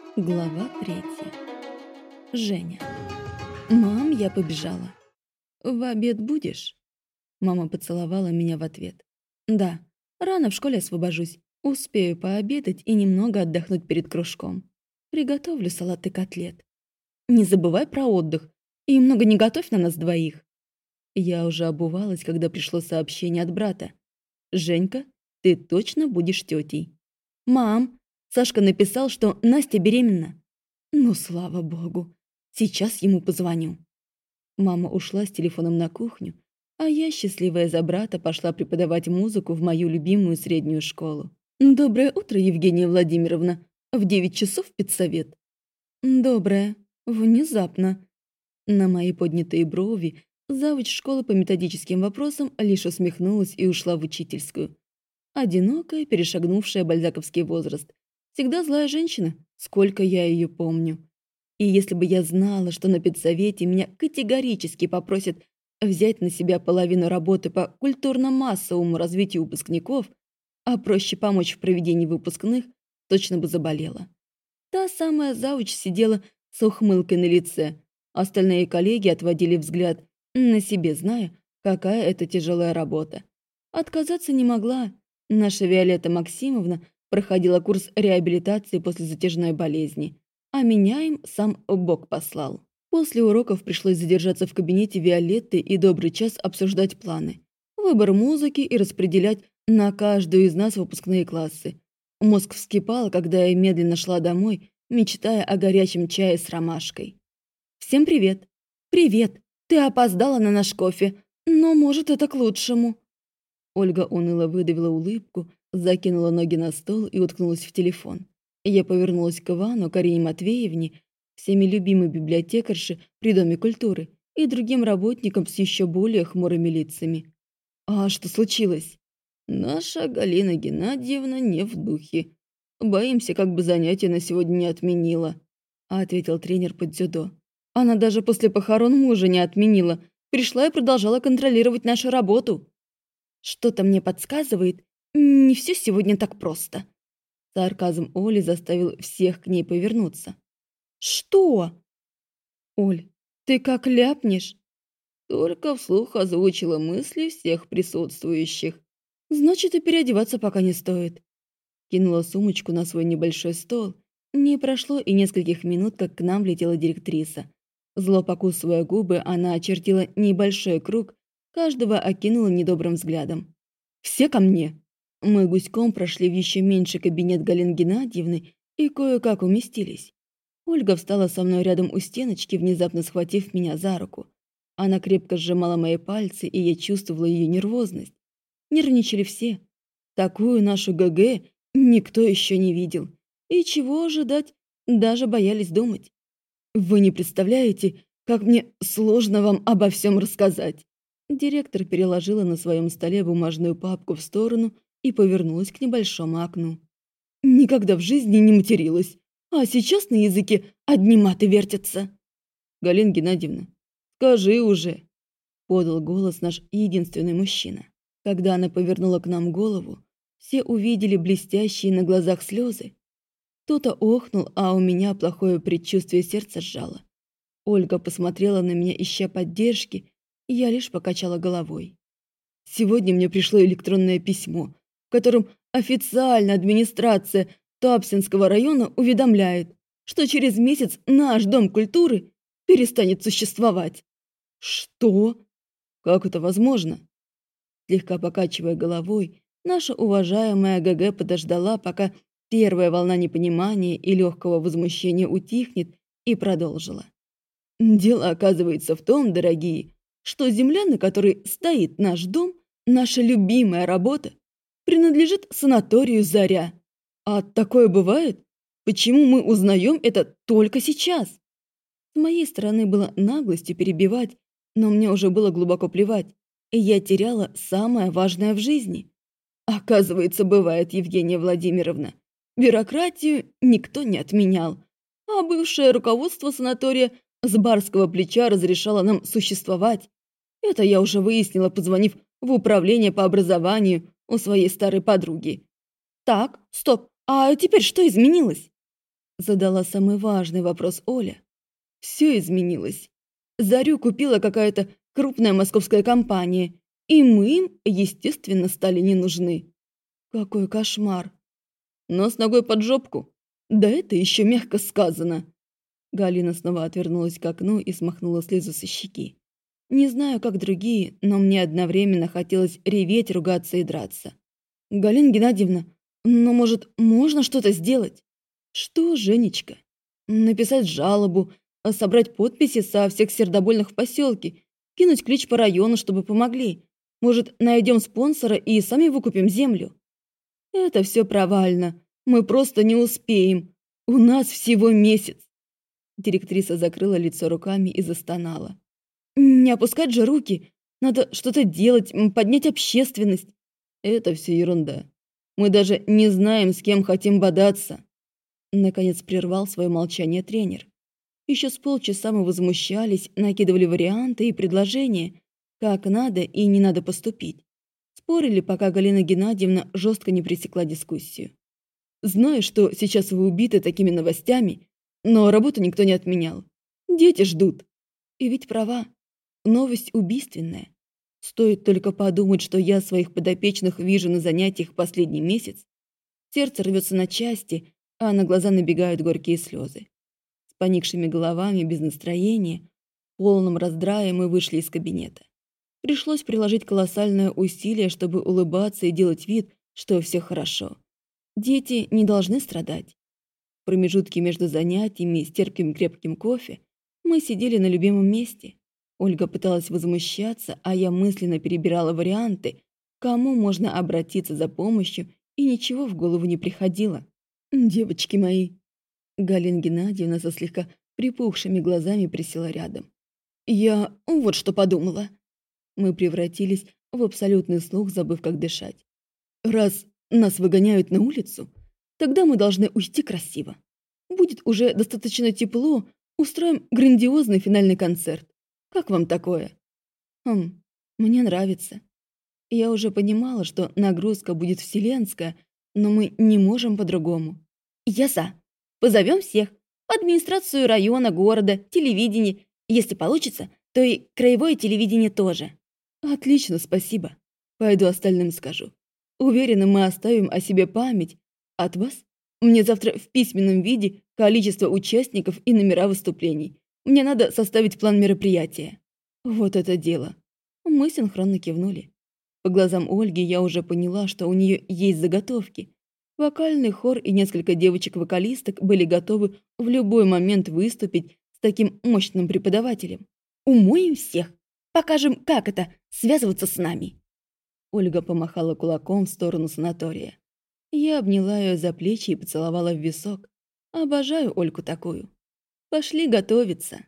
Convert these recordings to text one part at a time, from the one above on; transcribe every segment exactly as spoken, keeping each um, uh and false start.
Глава третья. Женя. «Мам, я побежала. В обед будешь?» Мама поцеловала меня в ответ. «Да, рано в школе освобожусь. Успею пообедать и немного отдохнуть перед кружком. Приготовлю салат и котлет. Не забывай про отдых и много не готовь на нас двоих». Я уже обувалась, когда пришло сообщение от брата. «Женька, ты точно будешь тетей?» «Мам, Сашка написал, что Настя беременна». «Ну, слава богу. Сейчас ему позвоню». Мама ушла с телефоном на кухню, а я, счастливая за брата, пошла преподавать музыку в мою любимую среднюю школу. «Доброе утро, Евгения Владимировна. В девять часов педсовет». «Доброе. Внезапно». На мои поднятые брови завуч школы по методическим вопросам лишь усмехнулась и ушла в учительскую. Одинокая, перешагнувшая бальзаковский возраст. Всегда злая женщина, сколько я ее помню. И если бы я знала, что на педсовете меня категорически попросят взять на себя половину работы по культурно-массовому развитию выпускников, а проще помочь в проведении выпускных, точно бы заболела. Та самая завуч сидела с ухмылкой на лице. Остальные коллеги отводили взгляд, на себе зная, какая это тяжелая работа. Отказаться не могла. Наша Виолетта Максимовна проходила курс реабилитации после затяжной болезни, а меня им сам Бог послал. После уроков пришлось задержаться в кабинете Виолетты и добрый час обсуждать планы, выбор музыки и распределять на каждую из нас выпускные классы. Мозг вскипал, когда я медленно шла домой, мечтая о горячем чае с ромашкой. «Всем привет!» «Привет! Ты опоздала на наш кофе, но, может, это к лучшему». Ольга уныло выдавила улыбку, закинула ноги на стол и уткнулась в телефон. Я повернулась к Ивану, Карине Матвеевне, всеми любимой библиотекарше при Доме культуры и другим работникам с еще более хмурыми лицами. «А что случилось?» «Наша Галина Геннадьевна не в духе. Боимся, как бы занятие на сегодня не отменила», — ответил тренер по дзюдо. «Она даже после похорон мужа не отменила. Пришла и продолжала контролировать нашу работу». «Что-то мне подсказывает, не все сегодня так просто». Сарказм Оли заставил всех к ней повернуться. «Что?» «Оль, ты как ляпнешь?» Только вслух озвучила мысли всех присутствующих. «Значит, и переодеваться пока не стоит». Кинула сумочку на свой небольшой стол. Не прошло и нескольких минут, как к нам летела директриса. Зло покусывая губы, она очертила небольшой круг, каждого окинула недобрым взглядом. «Все ко мне!» Мы гуськом прошли в еще меньший кабинет Галины Геннадьевны и кое-как уместились. Ольга встала со мной рядом у стеночки, внезапно схватив меня за руку. Она крепко сжимала мои пальцы, и я чувствовала ее нервозность. Нервничали все. Такую нашу ГГ никто еще не видел. И чего ожидать, даже боялись думать. «Вы не представляете, как мне сложно вам обо всем рассказать». Директор переложила на своем столе бумажную папку в сторону и повернулась к небольшому окну. «Никогда в жизни не материлась, а сейчас на языке одни маты вертятся». «Галина Геннадьевна, скажи уже», — подал голос наш единственный мужчина. Когда она повернула к нам голову, все увидели блестящие на глазах слезы. Кто-то охнул, а у меня плохое предчувствие сердца сжало. Ольга посмотрела на меня, ища поддержки, и я лишь покачала головой. Сегодня мне пришло электронное письмо, в котором официально администрация Туапсинского района уведомляет, что через месяц наш Дом культуры перестанет существовать. Что? Как это возможно? Слегка покачивая головой, наша уважаемая ГГ подождала, пока первая волна непонимания и легкого возмущения утихнет, и продолжила. Дело оказывается в том, дорогие, что земля, на которой стоит наш дом, наша любимая работа, принадлежит санаторию «Заря». А такое бывает? Почему мы узнаем это только сейчас? С моей стороны было наглостью перебивать, но мне уже было глубоко плевать, и я теряла самое важное в жизни. Оказывается, бывает, Евгения Владимировна. Бюрократию никто не отменял, а бывшее руководство санатория с барского плеча разрешало нам существовать. Это я уже выяснила, позвонив в управление по образованию у своей старой подруги. Так, стоп, а теперь что изменилось? Задала самый важный вопрос Оля. Все изменилось. Зарю купила какая-то крупная московская компания, и мы им, естественно, стали не нужны. Какой кошмар. Но с ногой под жопку. Да это еще мягко сказано. Галина снова отвернулась к окну и смахнула слезу со щеки. Не знаю, как другие, но мне одновременно хотелось реветь, ругаться и драться. «Галина Геннадьевна, ну, может, можно что-то сделать?» «Что, Женечка? Написать жалобу, а собрать подписи со всех сердобольных в поселке, кинуть клич по району, чтобы помогли. Может, найдем спонсора и сами выкупим землю?» «Это все провально. Мы просто не успеем. У нас всего месяц». Директриса закрыла лицо руками и застонала. «Не опускать же руки. Надо что-то делать, поднять общественность». «Это все ерунда. Мы даже не знаем, с кем хотим бодаться». Наконец прервал свое молчание тренер. Еще с полчаса мы возмущались, накидывали варианты и предложения, как надо и не надо поступить. Спорили, пока Галина Геннадьевна жестко не пресекла дискуссию. «Знаю, что сейчас вы убиты такими новостями, но работу никто не отменял. Дети ждут». И ведь права. Новость убийственная. Стоит только подумать, что я своих подопечных вижу на занятиях последний месяц. Сердце рвется на части, а на глаза набегают горькие слезы. С поникшими головами, без настроения, в полном раздрае мы вышли из кабинета. Пришлось приложить колоссальное усилие, чтобы улыбаться и делать вид, что все хорошо. Дети не должны страдать. В промежутке между занятиями с терпким крепким кофе мы сидели на любимом месте. Ольга пыталась возмущаться, а я мысленно перебирала варианты, к кому можно обратиться за помощью, и ничего в голову не приходило. «Девочки мои!» Галина Геннадьевна со слегка припухшими глазами присела рядом. «Я вот что подумала». Мы превратились в абсолютный слух, забыв, как дышать. «Раз нас выгоняют на улицу, тогда мы должны уйти красиво. Будет уже достаточно тепло, устроим грандиозный финальный концерт. Как вам такое?» «Хм, мне нравится». Я уже понимала, что нагрузка будет вселенская, но мы не можем по-другому. «Я за. Позовем всех. Администрацию района, города, телевидение. Если получится, то и краевое телевидение тоже». «Отлично, спасибо. Пойду остальным скажу. Уверена, мы оставим о себе память. От вас мне завтра в письменном виде количество участников и номера выступлений. Мне надо составить план мероприятия». Вот это дело. Мы синхронно кивнули. По глазам Ольги я уже поняла, что у нее есть заготовки. Вокальный хор и несколько девочек-вокалисток были готовы в любой момент выступить с таким мощным преподавателем. «Умоем всех. Покажем, как это — связываться с нами». Ольга помахала кулаком в сторону санатория. Я обняла ее за плечи и поцеловала в висок. Обожаю Ольку такую. Пошли готовиться.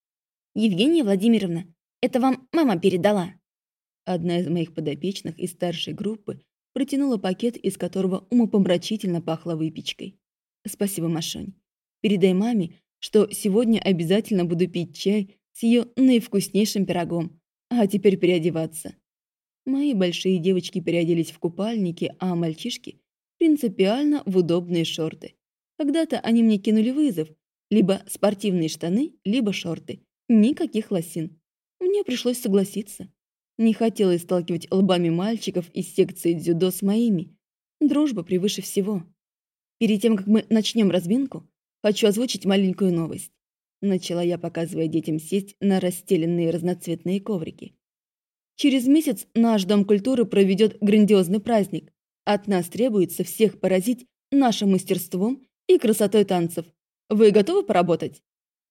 «Евгения Владимировна, это вам мама передала». Одна из моих подопечных из старшей группы протянула пакет, из которого умопомрачительно пахло выпечкой. «Спасибо, Машонь. Передай маме, что сегодня обязательно буду пить чай с ее наивкуснейшим пирогом. А теперь переодеваться». Мои большие девочки переоделись в купальники, а мальчишки принципиально в удобные шорты. Когда-то они мне кинули вызов. Либо спортивные штаны, либо шорты. Никаких лосин. Мне пришлось согласиться. Не хотелось сталкивать лбами мальчиков из секции дзюдо с моими. Дружба превыше всего. Перед тем, как мы начнем разминку, хочу озвучить маленькую новость. Начала я, показывая детям сесть на расстеленные разноцветные коврики. Через месяц наш Дом культуры проведет грандиозный праздник. От нас требуется всех поразить нашим мастерством и красотой танцев. Вы готовы поработать?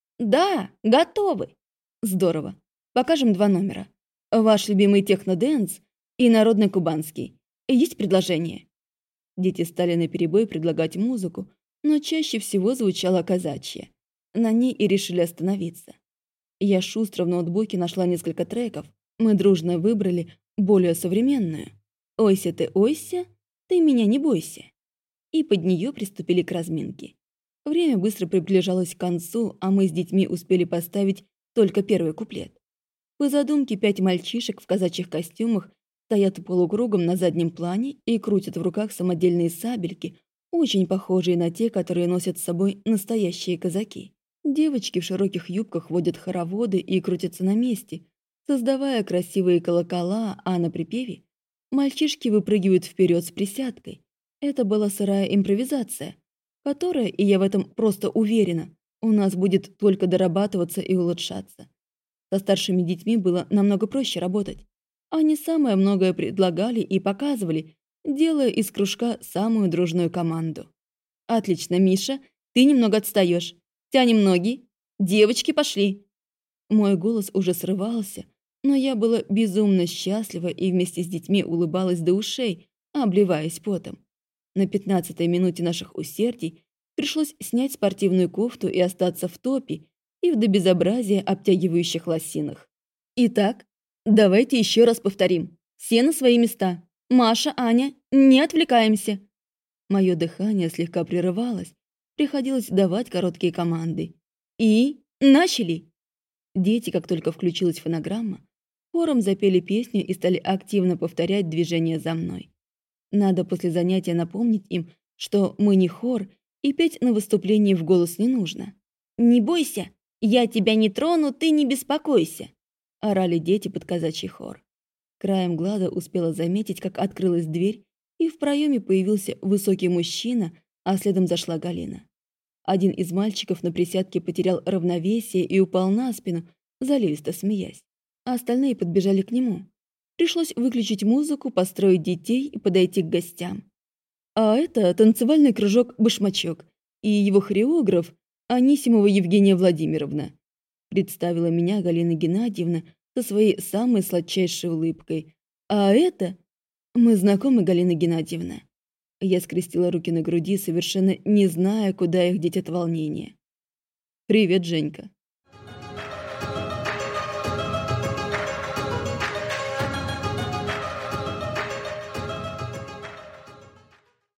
Да, готовы. Здорово. Покажем два номера. Ваш любимый техно-дэнс и народный кубанский. Есть предложение? Дети стали наперебой предлагать музыку, но чаще всего звучала казачья. На ней и решили остановиться. Я шустро в ноутбуке нашла несколько треков. Мы дружно выбрали более современную. «Ойся ты, ойся, ты меня не бойся». И под нее приступили к разминке. Время быстро приближалось к концу, а мы с детьми успели поставить только первый куплет. По задумке, пять мальчишек в казачьих костюмах стоят полукругом на заднем плане и крутят в руках самодельные сабельки, очень похожие на те, которые носят с собой настоящие казаки. Девочки в широких юбках водят хороводы и крутятся на месте, создавая красивые колокола, а на припеве мальчишки выпрыгивают вперед с присядкой. Это была сырая импровизация, которая, и я в этом просто уверена, у нас будет только дорабатываться и улучшаться. Со старшими детьми было намного проще работать. Они самое многое предлагали и показывали, делая из кружка самую дружную команду. «Отлично, Миша, ты немного отстаешь. Тянем ноги. Девочки, пошли!» Мой голос уже срывался, но я была безумно счастлива и вместе с детьми улыбалась до ушей, обливаясь потом. На пятнадцатой минуте наших усердий пришлось снять спортивную кофту и остаться в топе и в до безобразия обтягивающих лосинах. «Итак, давайте еще раз повторим. Все на свои места. Маша, Аня, не отвлекаемся!» Мое дыхание слегка прерывалось, приходилось давать короткие команды. И начали! Дети, как только включилась фонограмма, хором запели песню и стали активно повторять движения за мной. Надо после занятия напомнить им, что мы не хор, и петь на выступлении в голос не нужно. «Не бойся! Я тебя не трону, ты не беспокойся!» — орали дети под казачий хор. Краем глаза успела заметить, как открылась дверь, и в проеме появился высокий мужчина, а следом зашла Галина. Один из мальчиков на присядке потерял равновесие и упал на спину, заливисто смеясь. А остальные подбежали к нему. Пришлось выключить музыку, построить детей и подойти к гостям. А это танцевальный кружок «Башмачок» и его хореограф Анисимова Евгения Владимировна. Представила меня Галина Геннадьевна со своей самой сладчайшей улыбкой. А это... Мы знакомы, Галина Геннадьевна. Я скрестила руки на груди, совершенно не зная, куда их деть от волнения. «Привет, Женька.